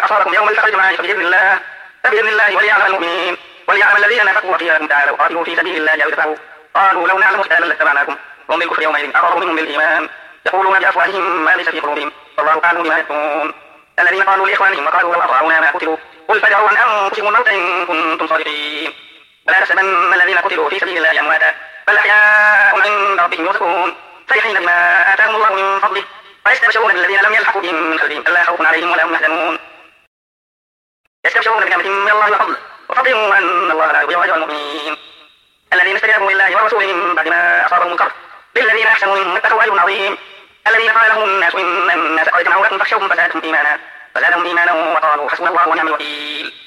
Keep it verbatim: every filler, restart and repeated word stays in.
أصابكم يوم التقى الجمعان فبإذن الله فبإذن الله وليعلم المؤمنين وليعلم الذين نافقوا وقيل لهم تعالوا قاتلوا في سبيل الله أو ادفعوا قالوا لو نعلم قتالا لاتبعناكم هم بالكفر يومئذ أقرب منهم بالإيمان يقولون بأفواههم ما ليس في قلوبهم والله أعلم بما يكتمون الذين قالوا لإخوانهم وقالوا وأطاعونا ما قتلوا قل فادعوا عن أنفسكم الموت إن كنتم صادقين ولا تحسبن الذين قتلوا في سبيل الله أمواتا بل أحياء عند ربهم يرزقون فرحين بما آتاهم الله من فضله ويستبشرون بالذين لم يلحقوا بهم من خلفهم ألا خوف عليهم ولا هم يحزنون يستبشرون بنعمة من الله وفضل وفضل وأن الله لا يضيع أجر المؤمنين الذين استجابوا لله ورسوله من بعد ما أصابهم القرح للذين أحسنوا منهم اتقوا أجر عظيم الذين قال لهم الناس إن الناس قد جمعوا لكم فاخشوهم فزادهم إيمانا فزادهم إيمانا وقالوا حسبنا الله ونعم الوكيل